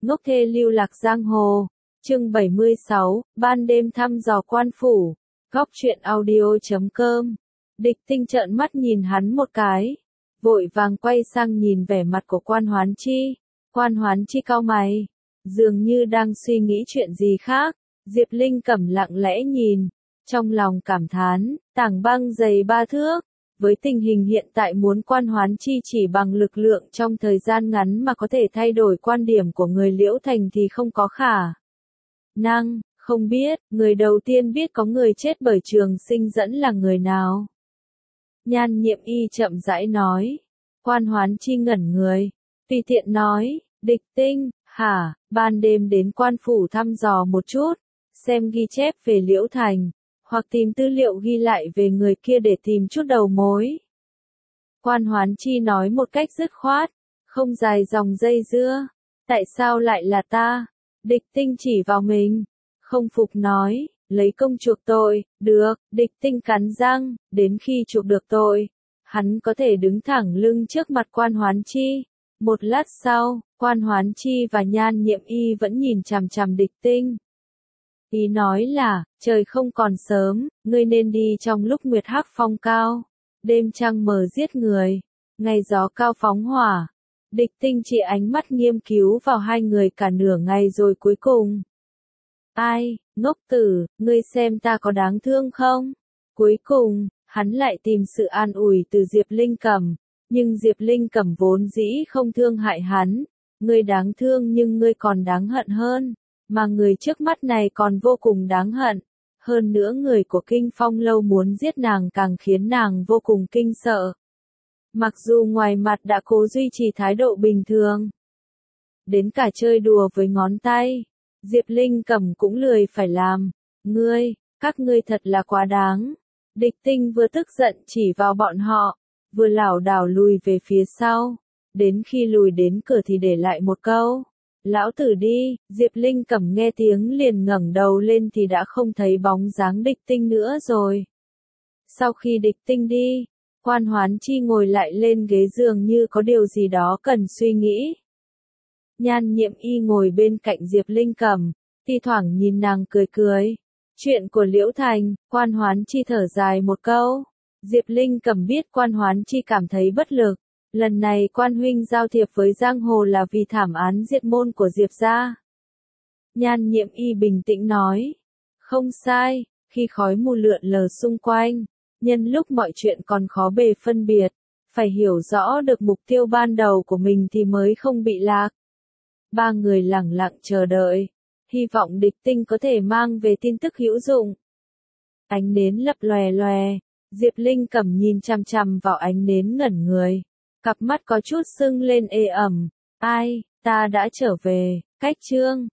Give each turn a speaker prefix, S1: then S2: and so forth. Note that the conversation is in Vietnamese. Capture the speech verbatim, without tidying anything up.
S1: Ngốc thê lưu lạc giang hồ. Chương bảy mươi sáu, ban đêm thăm dò quan phủ. Góc truyện audio chấm com. Địch Tinh trợn mắt nhìn hắn một cái, vội vàng quay sang nhìn vẻ mặt của Quan Hoán Chi. Quan Hoán Chi cau mày, dường như đang suy nghĩ chuyện gì khác. Diệp Linh Cẩm lặng lẽ nhìn, trong lòng cảm thán, tảng băng dày ba thước. Với tình hình hiện tại muốn Quan Hoán Chi chỉ bằng lực lượng trong thời gian ngắn mà có thể thay đổi quan điểm của người Liễu Thành thì không có khả năng. Không biết, người đầu tiên biết có người chết bởi trường sinh dẫn là người nào? Nhan Nhiệm Y chậm rãi nói. Quan Hoán Chi ngẩn người, tùy tiện nói, Địch Tinh, hả, ban đêm đến quan phủ thăm dò một chút, xem ghi chép về Liễu Thành, hoặc tìm tư liệu ghi lại về người kia để tìm chút đầu mối. Quan Hoán Chi nói một cách dứt khoát, không dài dòng dây dưa. Tại sao lại là ta? Địch Tinh chỉ vào mình, không phục nói, lấy công chuộc tội. Được, Địch Tinh cắn răng, đến khi chuộc được tội, hắn có thể đứng thẳng lưng trước mặt Quan Hoán Chi. Một lát sau, Quan Hoán Chi và Nhan Nhiệm Y vẫn nhìn chằm chằm Địch Tinh. Ý nói là, trời không còn sớm, ngươi nên đi trong lúc nguyệt hắc phong cao, đêm trăng mờ giết người, ngày gió cao phóng hỏa. Địch Tinh chỉ ánh mắt nghiêm cứu vào hai người cả nửa ngày rồi cuối cùng. Ai, ngốc tử, ngươi xem ta có đáng thương không? Cuối cùng, hắn lại tìm sự an ủi từ Diệp Linh Cẩm, nhưng Diệp Linh Cẩm vốn dĩ không thương hại hắn. Ngươi đáng thương nhưng ngươi còn đáng hận hơn, mà người trước mắt này còn vô cùng đáng hận. Hơn nữa người của Kinh Phong Lâu muốn giết nàng càng khiến nàng vô cùng kinh sợ. Mặc dù ngoài mặt đã cố duy trì thái độ bình thường, đến cả chơi đùa với ngón tay, Diệp Linh Cẩm cũng lười phải làm. Ngươi, các ngươi thật là quá đáng. Địch Tinh vừa tức giận chỉ vào bọn họ, vừa lảo đảo lùi về phía sau. Đến khi lùi đến cửa thì để lại một câu, lão tử đi. Diệp Linh Cẩm nghe tiếng liền ngẩng đầu lên thì đã không thấy bóng dáng Địch Tinh nữa rồi. Sau khi Địch Tinh đi, Quan Hoán Chi ngồi lại lên ghế dường như có điều gì đó cần suy nghĩ. Nhan Nhiệm Y ngồi bên cạnh Diệp Linh Cẩm, thi thoảng nhìn nàng cười cười. Chuyện của Liễu Thành, Quan Hoán Chi thở dài một câu. Diệp Linh Cẩm biết Quan Hoán Chi cảm thấy bất lực. Lần này Quan huynh giao thiệp với giang hồ là vì thảm án diệt môn của Diệp gia. Nhan Nhiệm Y bình tĩnh nói. Không sai, khi khói mù lượn lờ xung quanh, nhân lúc mọi chuyện còn khó bề phân biệt, phải hiểu rõ được mục tiêu ban đầu của mình thì mới không bị lạc. Ba người lẳng lặng chờ đợi, hy vọng Địch Tinh có thể mang về tin tức hữu dụng. Ánh nến lập lòe lòe, Diệp Linh Cẩm nhìn chằm chằm vào ánh nến ngẩn người, cặp mắt có chút sưng lên ê ẩm. Ai, ta đã trở về, cách chương.